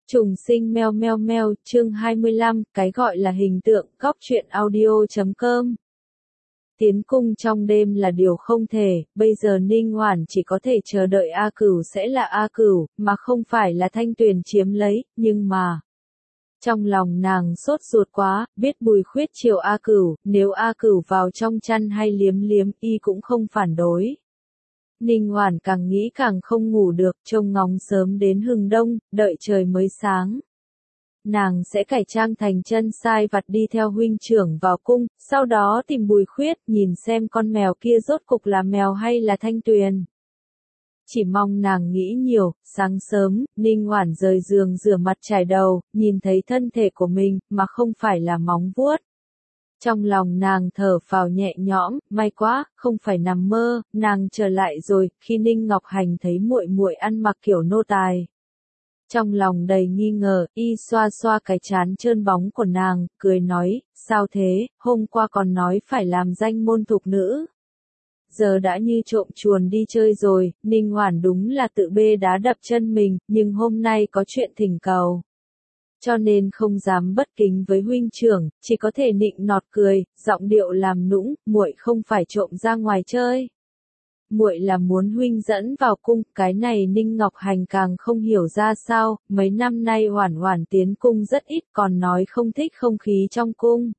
Trùng sinh meo meo meo, chương 25, cái gọi là hình tượng, góc truyện audio.com. Tiến cung trong đêm là điều không thể, bây giờ Ninh Hoản chỉ có thể chờ đợi A Cửu sẽ là A Cửu, mà không phải là Thanh Tuyền chiếm lấy, nhưng mà... Trong lòng nàng sốt ruột quá, biết Bùi Khuyết chiều A Cửu, nếu A Cửu vào trong chăn hay liếm liếm, y cũng không phản đối. Ninh Hoản càng nghĩ càng không ngủ được, trông ngóng sớm đến hừng đông, đợi trời mới sáng. Nàng sẽ cải trang thành chân sai vặt đi theo huynh trưởng vào cung, sau đó tìm Bùi Khuyết, nhìn xem con mèo kia rốt cục là mèo hay là Thanh Tuyền. Chỉ mong nàng nghĩ nhiều, sáng sớm, Ninh Hoản rời giường rửa mặt chải đầu, nhìn thấy thân thể của mình, mà không phải là móng vuốt. Trong lòng nàng thở phào nhẹ nhõm, may quá, không phải nằm mơ, nàng trở lại rồi, khi Ninh Ngọc Hành thấy muội muội ăn mặc kiểu nô tài. Trong lòng đầy nghi ngờ, y xoa xoa cái trán trơn bóng của nàng, cười nói, sao thế, hôm qua còn nói phải làm danh môn thục nữ. Giờ đã như trộm chuồn đi chơi rồi, Ninh Hoản đúng là tự bê đá đập chân mình, nhưng hôm nay có chuyện thỉnh cầu. Cho nên không dám bất kính với huynh trưởng, chỉ có thể nịnh nọt cười, giọng điệu làm nũng, muội không phải trộm ra ngoài chơi. Muội là muốn huynh dẫn vào cung, cái này Ninh Ngọc Hành càng không hiểu ra sao, mấy năm nay Hoản Hoản tiến cung rất ít, còn nói không thích không khí trong cung.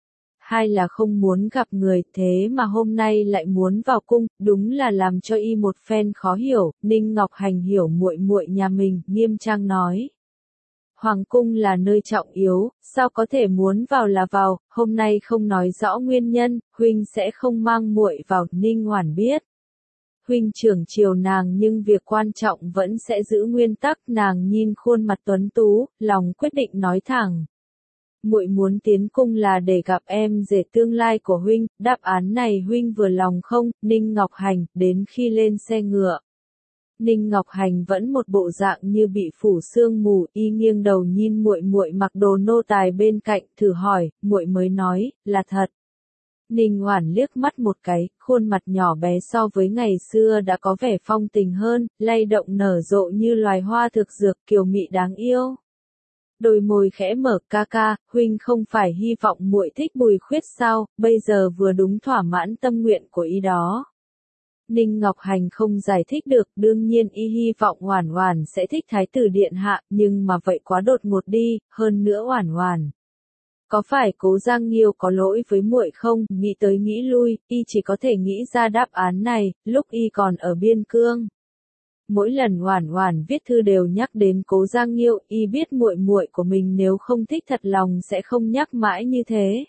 Hay là không muốn gặp người, thế mà hôm nay lại muốn vào cung, đúng là làm cho y một phen khó hiểu. Ninh Ngọc Hành hiểu muội muội nhà mình, nghiêm trang nói. Hoàng cung là nơi trọng yếu, sao có thể muốn vào là vào, hôm nay không nói rõ nguyên nhân, huynh sẽ không mang muội vào, Ninh Hoản biết. Huynh trưởng chiều nàng nhưng việc quan trọng vẫn sẽ giữ nguyên tắc, nàng nhìn khuôn mặt tuấn tú, lòng quyết định nói thẳng. Muội muốn tiến cung là để gặp em rể tương lai của huynh, đáp án này huynh vừa lòng không? Ninh Ngọc Hành, đến khi lên xe ngựa. Ninh Ngọc Hành vẫn một bộ dạng như bị phủ sương mù, y nghiêng đầu nhìn muội muội mặc đồ nô tài bên cạnh, thử hỏi, muội mới nói, là thật. Ninh Hoản liếc mắt một cái, khuôn mặt nhỏ bé so với ngày xưa đã có vẻ phong tình hơn, lay động nở rộ như loài hoa thực dược, kiều mị đáng yêu. Đôi môi khẽ mở, ca ca, huynh không phải hy vọng muội thích Bùi Khuyết sao, bây giờ vừa đúng thỏa mãn tâm nguyện của y đó. Ninh Ngọc Hành không giải thích được, đương nhiên y hy vọng Hoản Hoản sẽ thích Thái tử điện hạ, nhưng mà vậy quá đột ngột đi, hơn nữa Hoản Hoản. Có phải Cố Giang Nghiêu có lỗi với muội không? Nghĩ tới nghĩ lui, y chỉ có thể nghĩ ra đáp án này, lúc y còn ở biên cương. Mỗi lần Hoản Hoản viết thư đều nhắc đến Cố Giang Nghiêu, y biết muội muội của mình nếu không thích thật lòng sẽ không nhắc mãi như thế.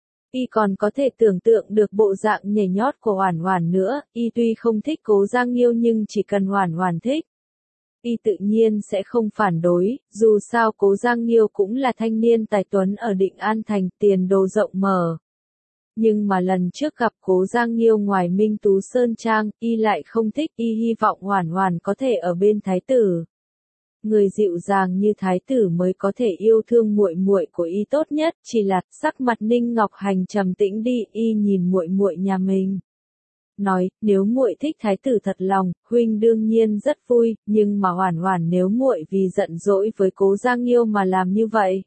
Y còn có thể tưởng tượng được bộ dạng nhảy nhót của Hoản Hoản nữa, y tuy không thích Cố Giang Nghiêu nhưng chỉ cần Hoản Hoản thích. Y tự nhiên sẽ không phản đối, dù sao Cố Giang Nghiêu cũng là thanh niên tài tuấn ở Định An Thành, tiền đồ rộng mở. Nhưng mà lần trước gặp Cố Giang Nghiêu ngoài Minh Tú Sơn Trang, y lại không thích, y hy vọng Hoản Hoản có thể ở bên thái tử. Người dịu dàng như thái tử mới có thể yêu thương muội muội của y tốt nhất, chỉ là sắc mặt Ninh Ngọc Hành trầm tĩnh đi, y nhìn muội muội nhà mình. Nói, nếu muội thích thái tử thật lòng, huynh đương nhiên rất vui, nhưng mà Hoản Hoản nếu muội vì giận dỗi với Cố Giang Nghiêu mà làm như vậy,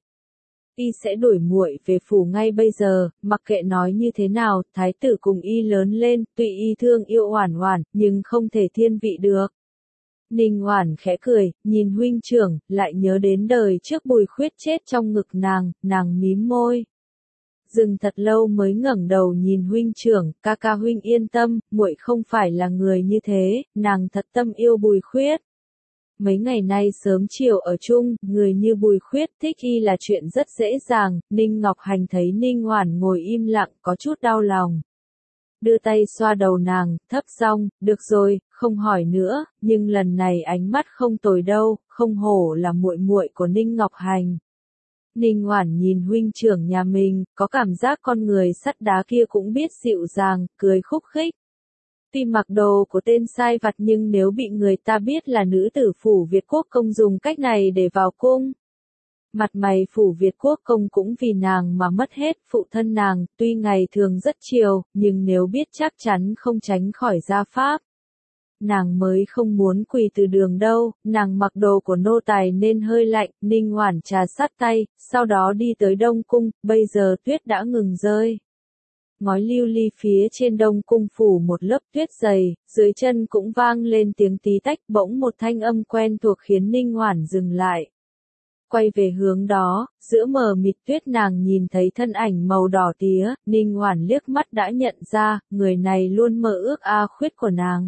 y sẽ đuổi muội về phủ ngay bây giờ, mặc kệ nói như thế nào, thái tử cùng y lớn lên, tuy y thương yêu Hoản Hoản, nhưng không thể thiên vị được. Ninh Hoản khẽ cười, nhìn huynh trưởng, lại nhớ đến đời trước Bùi Khuyết chết trong ngực nàng mím môi. Dừng thật lâu mới ngẩng đầu nhìn huynh trưởng, ca ca huynh yên tâm, muội không phải là người như thế, nàng thật tâm yêu Bùi Khuyết. Mấy ngày nay sớm chiều ở chung, người như Bùi Khuyết thích y là chuyện rất dễ dàng, Ninh Ngọc Hành thấy Ninh Hoản ngồi im lặng, có chút đau lòng. Đưa tay xoa đầu nàng, thấp giọng, được rồi, không hỏi nữa, nhưng lần này ánh mắt không tồi đâu, không hổ là muội muội của Ninh Ngọc Hành. Ninh Hoản nhìn huynh trưởng nhà mình, có cảm giác con người sắt đá kia cũng biết dịu dàng, cười khúc khích. Tuy mặc đồ của tên sai vặt nhưng nếu bị người ta biết là nữ tử phủ Việt Quốc công dùng cách này để vào cung. Mặt mày phủ Việt Quốc công cũng vì nàng mà mất hết, phụ thân nàng, tuy ngày thường rất chiều, nhưng nếu biết chắc chắn không tránh khỏi gia pháp. Nàng mới không muốn quỳ từ đường đâu, nàng mặc đồ của nô tài nên hơi lạnh, Ninh Hoản trà sát tay, sau đó đi tới Đông Cung, bây giờ tuyết đã ngừng rơi. Ngói lưu ly phía trên Đông Cung phủ một lớp tuyết dày, dưới chân cũng vang lên tiếng tí tách, bỗng một thanh âm quen thuộc khiến Ninh Hoản dừng lại. Quay về hướng đó, giữa mờ mịt tuyết nàng nhìn thấy thân ảnh màu đỏ tía, Ninh Hoản liếc mắt đã nhận ra, người này luôn mơ ước khuyết của nàng.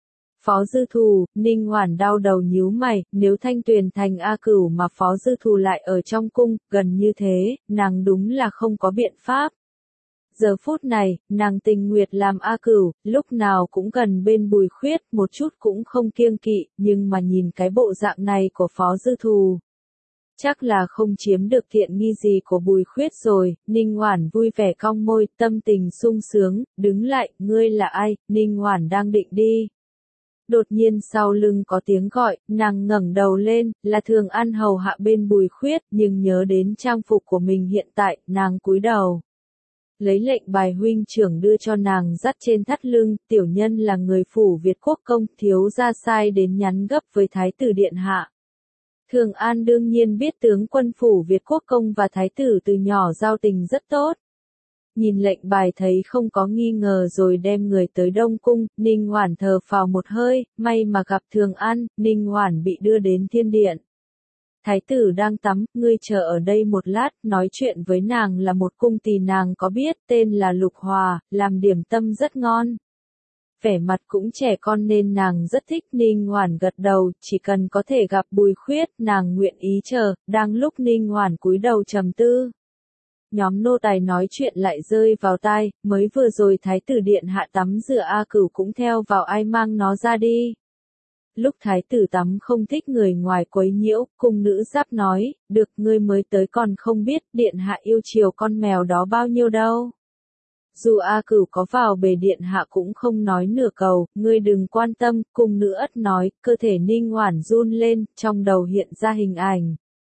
Phó Dư Thù, Ninh Hoản đau đầu nhíu mày, nếu Thanh Tuyền thành Cửu mà Phó Dư Thù lại ở trong cung, gần như thế, nàng đúng là không có biện pháp. Giờ phút này, nàng tình nguyệt làm Cửu, lúc nào cũng gần bên Bùi Khuyết, một chút cũng không kiêng kỵ, nhưng mà nhìn cái bộ dạng này của Phó Dư Thù. Chắc là không chiếm được thiện nghi gì của Bùi Khuyết rồi, Ninh Hoản vui vẻ cong môi, tâm tình sung sướng, đứng lại, ngươi là ai, Ninh Hoản đang định đi. Đột nhiên sau lưng có tiếng gọi, nàng ngẩng đầu lên, là Thường An hầu hạ bên Bùi Khuyết, nhưng nhớ đến trang phục của mình hiện tại, nàng cúi đầu. Lấy lệnh bài huynh trưởng đưa cho nàng dắt trên thắt lưng, tiểu nhân là người phủ Việt Quốc công, thiếu gia sai đến nhắn gấp với Thái tử Điện Hạ. Thường An đương nhiên biết tướng quân phủ Việt Quốc công và Thái tử từ nhỏ giao tình rất tốt. Nhìn lệnh bài thấy không có nghi ngờ rồi đem người tới Đông Cung, Ninh Hoản thở phào một hơi, may mà gặp Thường An, Ninh Hoản bị đưa đến thiên điện. Thái tử đang tắm, ngươi chờ ở đây một lát, nói chuyện với nàng là một cung tỳ nàng có biết, tên là Lục Hòa, làm điểm tâm rất ngon. Vẻ mặt cũng trẻ con nên nàng rất thích, Ninh Hoản gật đầu, chỉ cần có thể gặp Bùi Khuyết, nàng nguyện ý chờ, đang lúc Ninh Hoản cúi đầu trầm tư. Nhóm nô tài nói chuyện lại rơi vào tai, mới vừa rồi Thái tử Điện Hạ tắm rửa Cửu cũng theo vào, ai mang nó ra đi. Lúc Thái tử tắm không thích người ngoài quấy nhiễu, cung nữ giáp nói, được, ngươi mới tới còn không biết, Điện Hạ yêu chiều con mèo đó bao nhiêu đâu. Dù Cửu có vào bề Điện Hạ cũng không nói nửa câu, ngươi đừng quan tâm, cung nữ ất nói, cơ thể Ninh Hoản run lên, trong đầu hiện ra hình ảnh.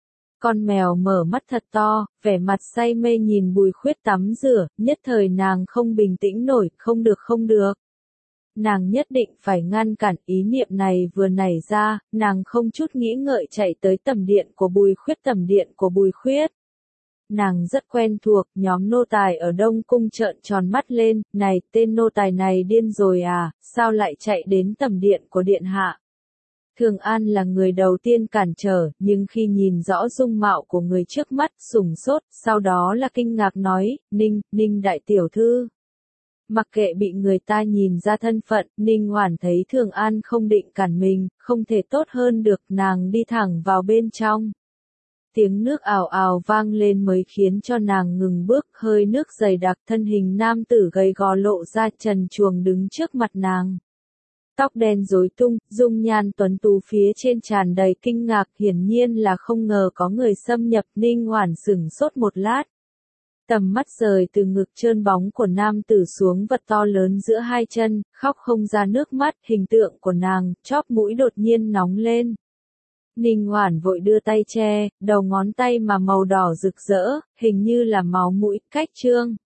Con mèo mở mắt thật to, vẻ mặt say mê nhìn Bùi Khuyết tắm rửa, nhất thời nàng không bình tĩnh nổi, không được. Nàng nhất định phải ngăn cản, ý niệm này vừa nảy ra, nàng không chút nghĩ ngợi chạy tới tầm điện của Bùi Khuyết. Nàng rất quen thuộc, nhóm nô tài ở Đông Cung trợn tròn mắt lên, này, tên nô tài này điên rồi à, sao lại chạy đến tầm điện của Điện Hạ. Thường An là người đầu tiên cản trở, nhưng khi nhìn rõ dung mạo của người trước mắt, sửng sốt, sau đó là kinh ngạc nói, Ninh đại tiểu thư. Mặc kệ bị người ta nhìn ra thân phận, Ninh Hoản thấy Thường An không định cản mình, không thể tốt hơn được, nàng đi thẳng vào bên trong. Tiếng nước ào ào vang lên mới khiến cho nàng ngừng bước, hơi nước dày đặc, thân hình nam tử gầy gò lộ ra, trần truồng đứng trước mặt nàng. Tóc đen rối tung, dung nhan tuấn tú phía trên tràn đầy kinh ngạc, hiển nhiên là không ngờ có người xâm nhập, Ninh Hoản sửng sốt một lát. Tầm mắt rời từ ngực trơn bóng của nam tử xuống vật to lớn giữa hai chân, khóc không ra nước mắt, hình tượng của nàng, chóp mũi đột nhiên nóng lên. Ninh Hoản vội đưa tay che, đầu ngón tay mà màu đỏ rực rỡ, hình như là máu mũi, cách trương.